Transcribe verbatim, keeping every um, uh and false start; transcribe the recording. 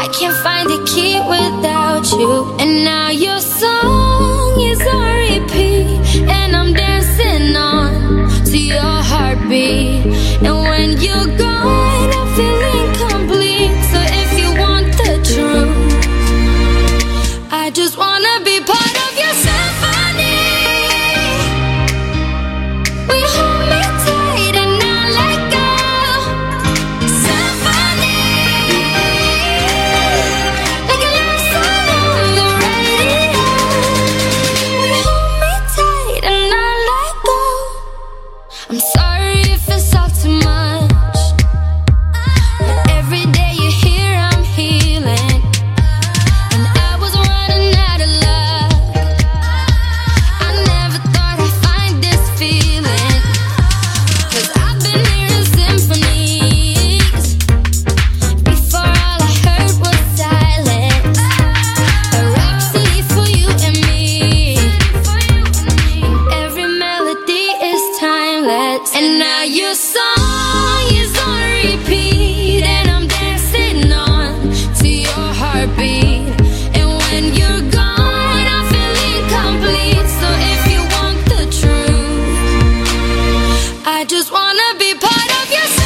can't find the key without you. And now your song is on repeat, and I'm dancing on to your heartbeat. And when you're gone, I feel incomplete. So if you want the truth, I just wanna be part of your symphony. We hold me tight and not let go. Symphony, like a love song on the radio. We hold me tight and not let go. I'm sorry if it's all too much, but every day you're here I'm healing. And I was running out of luck. I never thought I'd find this feeling, 'cause I've been hearing symphonies. Before all I heard was silence. A rhapsody for you and me. Every melody is timeless. And now your song is on repeat, and I'm dancing on to your heartbeat. And when you're gone, I feel incomplete. So if you want the truth, I just wanna be part of your